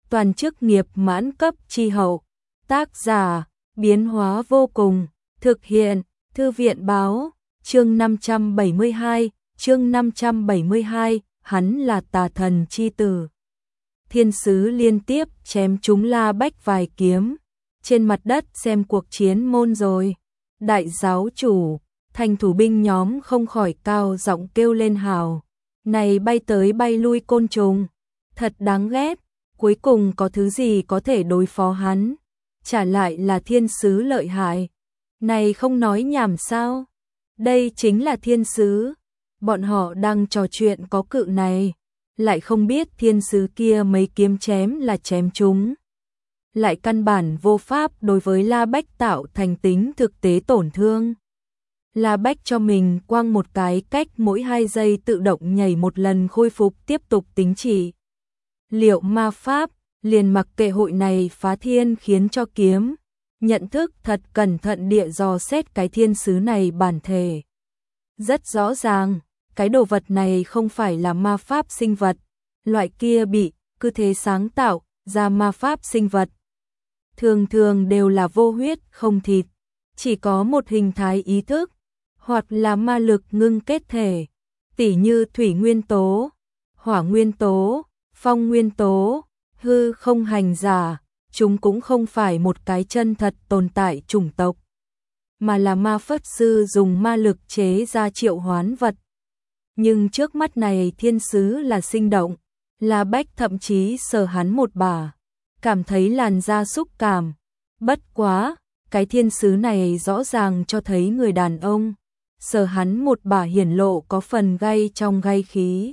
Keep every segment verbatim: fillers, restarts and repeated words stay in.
toàn chức nghiệp mãn cấp chi hậu. Tác giả, biến hóa vô cùng, thực hiện, Thư viện báo, chương năm trăm bảy mươi hai, chương năm trăm bảy mươi hai, hắn là tà thần chi tử. Thiên sứ liên tiếp chém chúng La Bách vài kiếm, trên mặt đất xem cuộc chiến môn rồi. Đại giáo chủ, thành thủ binh nhóm không khỏi cao giọng kêu lên hào. Này bay tới bay lui côn trùng, thật đáng ghét, cuối cùng có thứ gì có thể đối phó hắn, trả lại là thiên sứ lợi hại. Này không nói nhảm sao, đây chính là thiên sứ. Bọn họ đang trò chuyện có cự này, lại không biết thiên sứ kia mấy kiếm chém là chém chúng, lại căn bản vô pháp đối với La Bách tạo thành tính thực tế tổn thương. La Bách cho mình quăng một cái cách mỗi hai giây tự động nhảy một lần khôi phục tiếp tục tính trị. Liệu ma pháp, liền mặc kệ hội này phá thiên khiến cho kiếm, nhận thức thật cẩn thận địa dò xét cái thiên sứ này bản thể. Rất rõ ràng, cái đồ vật này không phải là ma pháp sinh vật, loại kia bị cứ thế sáng tạo ra ma pháp sinh vật. Thường thường đều là vô huyết không thịt, chỉ có một hình thái ý thức, hoặc là ma lực ngưng kết thể, tỉ như thủy nguyên tố, hỏa nguyên tố, phong nguyên tố, hư không hành giả, chúng cũng không phải một cái chân thật tồn tại chủng tộc, mà là ma pháp sư dùng ma lực chế ra triệu hoán vật. Nhưng trước mắt này thiên sứ là sinh động, La Bách thậm chí sờ hắn một bả, cảm thấy làn da xúc cảm. Bất quá, cái thiên sứ này rõ ràng cho thấy người đàn ông, sờ hắn một bả hiển lộ có phần gay trong gay khí.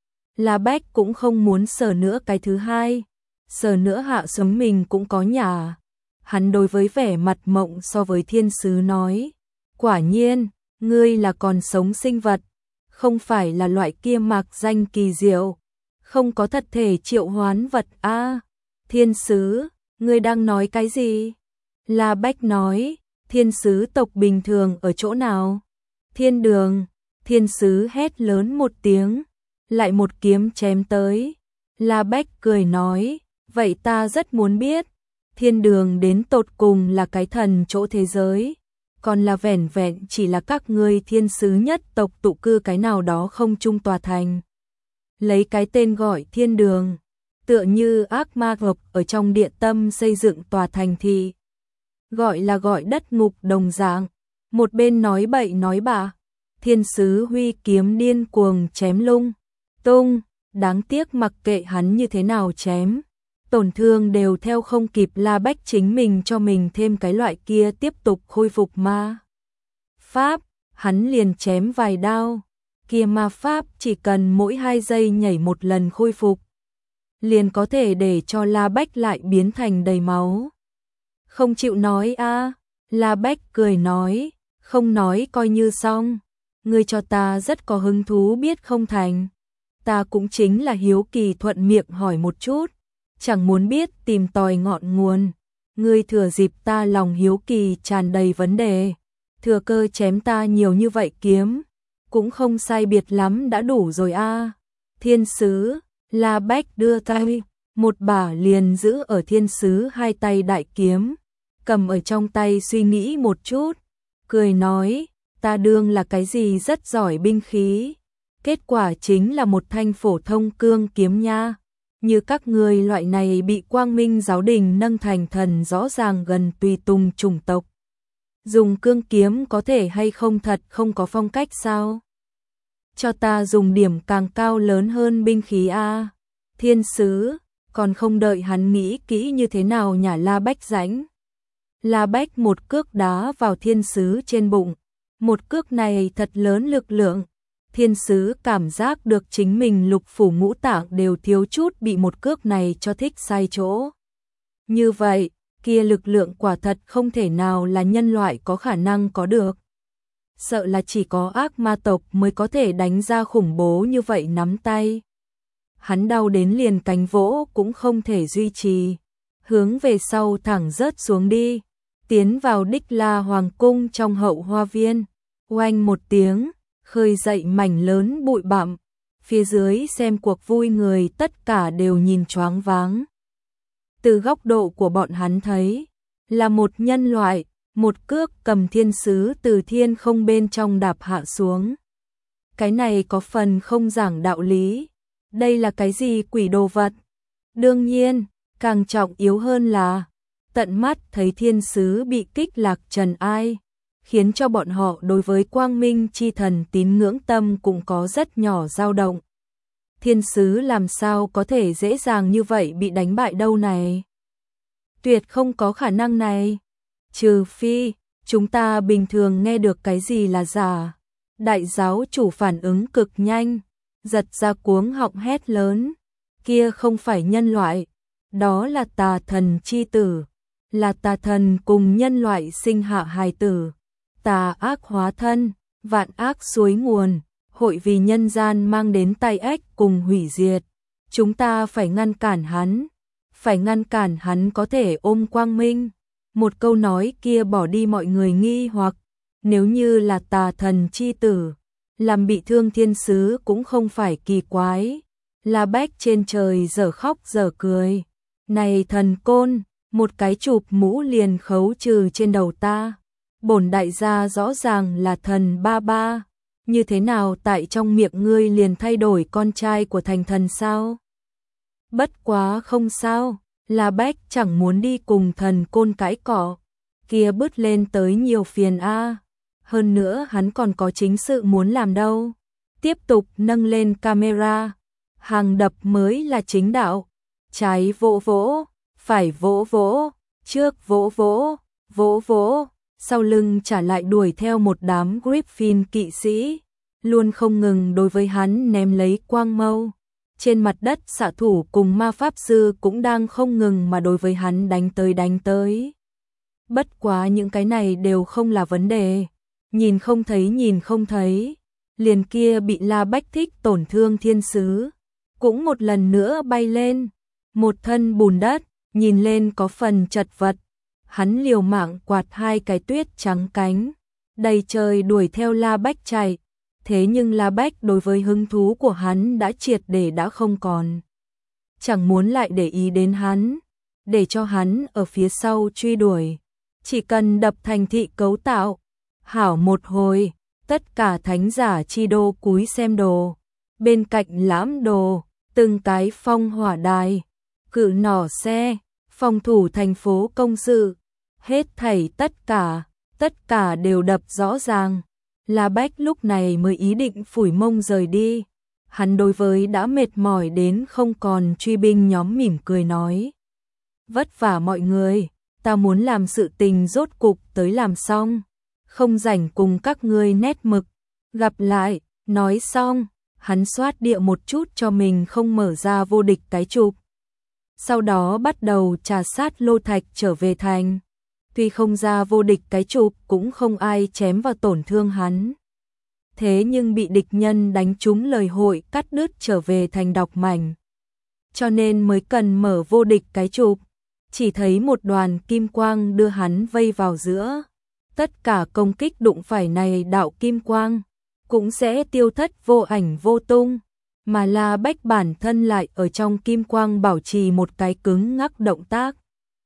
La Bách cũng không muốn sờ nữa cái thứ hai, sờ nữa hạ sống mình cũng có nhà. Hắn đối với vẻ mặt mộng so với thiên sứ nói, quả nhiên, ngươi là còn sống sinh vật, không phải là loại kia mạc danh kỳ diệu, không có thật thể triệu hoán vật a. À, thiên sứ, ngươi đang nói cái gì? La Bách nói, thiên sứ tộc bình thường ở chỗ nào? Thiên đường. Thiên sứ hét lớn một tiếng, lại một kiếm chém tới. La Bách cười nói, vậy ta rất muốn biết, thiên đường đến tột cùng là cái thần chỗ thế giới, còn là vẻn vẹn chỉ là các ngươi thiên sứ nhất tộc tụ cư cái nào đó không trung tòa thành. Lấy cái tên gọi thiên đường, tựa như ác ma ngục ở trong địa tâm xây dựng tòa thành thị, gọi là gọi đất ngục đồng dạng. Một bên nói bậy nói bạ, thiên sứ huy kiếm điên cuồng chém lung tung, đáng tiếc mặc kệ hắn như thế nào chém, tổn thương đều theo không kịp. La Bách chính mình cho mình thêm cái loại kia tiếp tục khôi phục ma pháp, hắn liền chém vài đao, kia ma pháp chỉ cần mỗi hai giây nhảy một lần khôi phục, liền có thể để cho La Bách lại biến thành đầy máu. Không chịu nói a? À? La Bách cười nói, không nói coi như xong, ngươi cho ta rất có hứng thú biết không thành. Ta cũng chính là hiếu kỳ thuận miệng hỏi một chút, chẳng muốn biết tìm tòi ngọn nguồn. Ngươi thừa dịp ta lòng hiếu kỳ tràn đầy vấn đề, thừa cơ chém ta nhiều như vậy kiếm, cũng không sai biệt lắm đã đủ rồi a. À. Thiên sứ, La Bách đưa tay, một bả liền giữ ở thiên sứ hai tay đại kiếm, cầm ở trong tay suy nghĩ một chút, cười nói, ta đương là cái gì rất giỏi binh khí, kết quả chính là một thanh phổ thông cương kiếm nha. Như các người loại này bị Quang Minh giáo đình nâng thành thần rõ ràng gần tùy tùng chủng tộc, dùng cương kiếm có thể hay không thật không có phong cách sao? Cho ta dùng điểm càng cao lớn hơn binh khí a. Thiên sứ, còn không đợi hắn nghĩ kỹ như thế nào nhả La Bách rãnh. La Bách một cước đá vào thiên sứ trên bụng, một cước này thật lớn lực lượng. Thiên sứ cảm giác được chính mình lục phủ ngũ tạng đều thiếu chút bị một cước này cho thích sai chỗ. Như vậy, kia lực lượng quả thật không thể nào là nhân loại có khả năng có được. Sợ là chỉ có ác ma tộc mới có thể đánh ra khủng bố như vậy nắm tay. Hắn đau đến liền cánh vỗ cũng không thể duy trì, hướng về sau thẳng rớt xuống đi, tiến vào Đích La Hoàng cung trong hậu hoa viên, oanh một tiếng, khơi dậy mảnh lớn bụi bặm, phía dưới xem cuộc vui người tất cả đều nhìn choáng váng. từ góc độ của bọn hắn thấy, là một nhân loại, một cước cầm thiên sứ từ thiên không bên trong đạp hạ xuống. Cái này có phần không giảng đạo lý, đây là cái gì quỷ đồ vật? Đương nhiên, càng trọng yếu hơn là, tận mắt thấy thiên sứ bị kích lạc trần ai, khiến cho bọn họ đối với quang minh chi thần tín ngưỡng tâm cũng có rất nhỏ dao động. Thiên sứ làm sao có thể dễ dàng như vậy bị đánh bại đâu này? Tuyệt không có khả năng này. Trừ phi, chúng ta bình thường nghe được cái gì là giả. Đại giáo chủ phản ứng cực nhanh, giật ra cuống họng hét lớn. Kia không phải nhân loại, đó là tà thần chi tử. Là tà thần cùng nhân loại sinh hạ hài tử. Tà ác hóa thân, vạn ác suối nguồn, hội vì nhân gian mang đến tai ách cùng hủy diệt. Chúng ta phải ngăn cản hắn, phải ngăn cản hắn có thể ôm quang minh. Một câu nói kia bỏ đi mọi người nghi hoặc, nếu như là tà thần chi tử, làm bị thương thiên sứ cũng không phải kỳ quái. La Bách trên trời giờ khóc giờ cười. Này thần côn, một cái chụp mũ liền khấu trừ trên đầu ta. Bổn đại gia rõ ràng là thần ba ba. Như thế nào tại trong miệng ngươi liền thay đổi con trai của thành thần sao? Bất quá không sao, La Bách chẳng muốn đi cùng thần côn cãi cọ. Kia bứt lên tới nhiều phiền a. Hơn nữa hắn còn có chính sự muốn làm đâu. Tiếp tục nâng lên camera. Hàng đập mới là chính đạo. Trái vỗ vỗ, phải vỗ vỗ, trước vỗ vỗ, vỗ vỗ. Sau lưng trả lại đuổi theo một đám Griffin kỵ sĩ, luôn không ngừng đối với hắn ném lấy quang mâu. Trên mặt đất xạ thủ cùng ma pháp sư cũng đang không ngừng mà đối với hắn đánh tới đánh tới. Bất quá những cái này đều không là vấn đề. Nhìn không thấy nhìn không thấy. Liền kia bị La Bách thích tổn thương thiên sứ. Cũng một lần nữa bay lên. Một thân bùn đất, nhìn lên có phần chật vật. Hắn liều mạng quạt hai cái tuyết trắng cánh. Đầy trời đuổi theo La Bách chạy. Thế nhưng La Bách đối với hứng thú của hắn đã triệt để đã không còn. Chẳng muốn lại để ý đến hắn. Để cho hắn ở phía sau truy đuổi. Chỉ cần đập thành thị cấu tạo. Hảo một hồi, tất cả thánh giả chi đô cúi xem đồ. Bên cạnh lãm đồ, từng cái phong hỏa đài, cự nỏ xe, phòng thủ thành phố công sự. Hết thảy tất cả, tất cả đều đập rõ ràng. La Bách lúc này mới ý định phủi mông rời đi. Hắn đối với đã mệt mỏi đến không còn truy binh nhóm mỉm cười nói. Vất vả mọi người, ta muốn làm sự tình rốt cục tới làm xong. Không rảnh cùng các ngươi nét mực. Gặp lại, nói xong, hắn xoát địa một chút cho mình không mở ra vô địch cái chụp. Sau đó bắt đầu trà sát lô thạch trở về thành. Tuy không ra vô địch cái chụp cũng không ai chém vào tổn thương hắn. Thế nhưng bị địch nhân đánh trúng lời hội cắt đứt trở về thành đọc mảnh. Cho nên mới cần mở vô địch cái chụp. Chỉ thấy một đoàn kim quang đưa hắn vây vào giữa. Tất cả công kích đụng phải này đạo kim quang cũng sẽ tiêu thất vô ảnh vô tung. Mà La Bách bản thân lại ở trong kim quang bảo trì một cái cứng ngắc động tác.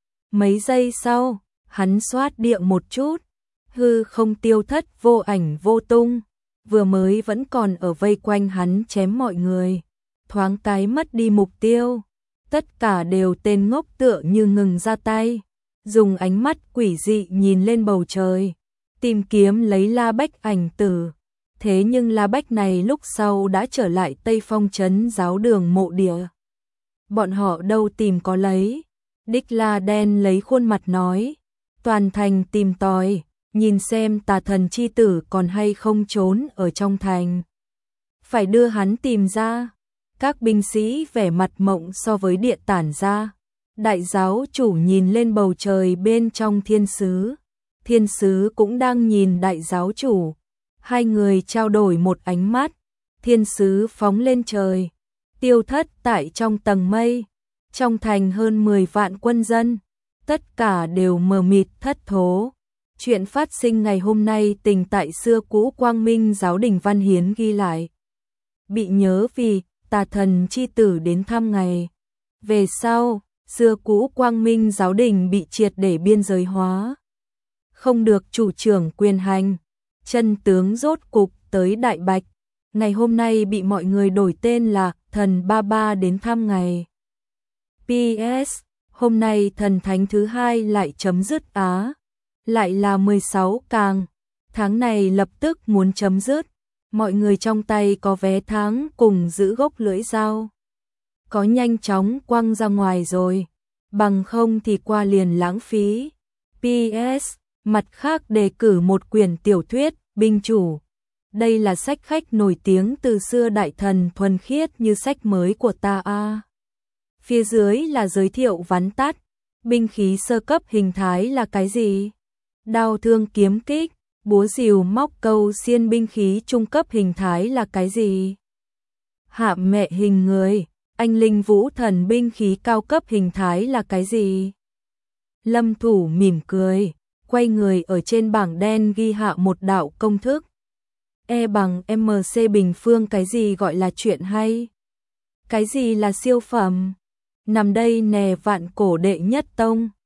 Mấy giây sau, hắn xoát địa một chút, hư không tiêu thất vô ảnh vô tung, vừa mới vẫn còn ở vây quanh hắn chém mọi người, thoáng cái mất đi mục tiêu, tất cả đều tên ngốc tựa như ngừng ra tay, dùng ánh mắt quỷ dị nhìn lên bầu trời, tìm kiếm lấy La Bách ảnh tử. Thế nhưng La Bách này lúc sau đã trở lại Tây Phong trấn giáo đường mộ địa. Bọn họ đâu tìm có lấy. Đích La đen lấy khuôn mặt nói. Toàn thành tìm tòi, nhìn xem tà thần chi tử còn hay không trốn ở trong thành. Phải đưa hắn tìm ra. Các binh sĩ vẻ mặt mộng so với địa tản ra. Đại giáo chủ nhìn lên bầu trời bên trong thiên sứ. Thiên sứ cũng đang nhìn đại giáo chủ. Hai người trao đổi một ánh mắt. Thiên sứ phóng lên trời. Tiêu thất tại trong tầng mây. Trong thành hơn mười vạn quân dân. Tất cả đều mờ mịt thất thố. Chuyện phát sinh ngày hôm nay tình tại xưa cũ Quang Minh giáo đình Văn Hiến ghi lại. Bị nhớ vì tà thần chi tử đến thăm ngày. Về sau, Xưa cũ Quang Minh giáo đình bị triệt để biên giới hóa, không được chủ trưởng quyền hành, chân tướng rốt cục tới Đại Bạch, ngày hôm nay bị mọi người đổi tên là Thần Ba Ba đến thăm ngày. pê ét. Hôm nay thần thánh thứ hai lại chấm dứt á, lại là mười sáu càng, tháng này lập tức muốn chấm dứt, mọi người trong tay có vé tháng cùng giữ gốc lưỡi dao. Có nhanh chóng quăng ra ngoài rồi, bằng không thì qua liền lãng phí. pê ét. Mặt khác đề cử một quyển tiểu thuyết, Binh Chủ. Đây là sách khách nổi tiếng từ xưa đại thần thuần khiết như sách mới của ta a. Phía dưới là giới thiệu vắn tắt, binh khí sơ cấp hình thái là cái gì? Đao thương kiếm kích, búa rìu móc câu xiên binh khí trung cấp hình thái là cái gì? Hạ mẹ hình người, anh linh vũ thần binh khí cao cấp hình thái là cái gì? Lâm Thủ mỉm cười, quay người ở trên bảng đen ghi hạ một đạo công thức. E bằng mc bình phương. Cái gì gọi là chuyện hay? Cái gì là siêu phẩm? Nằm đây nè vạn cổ đệ nhất tông.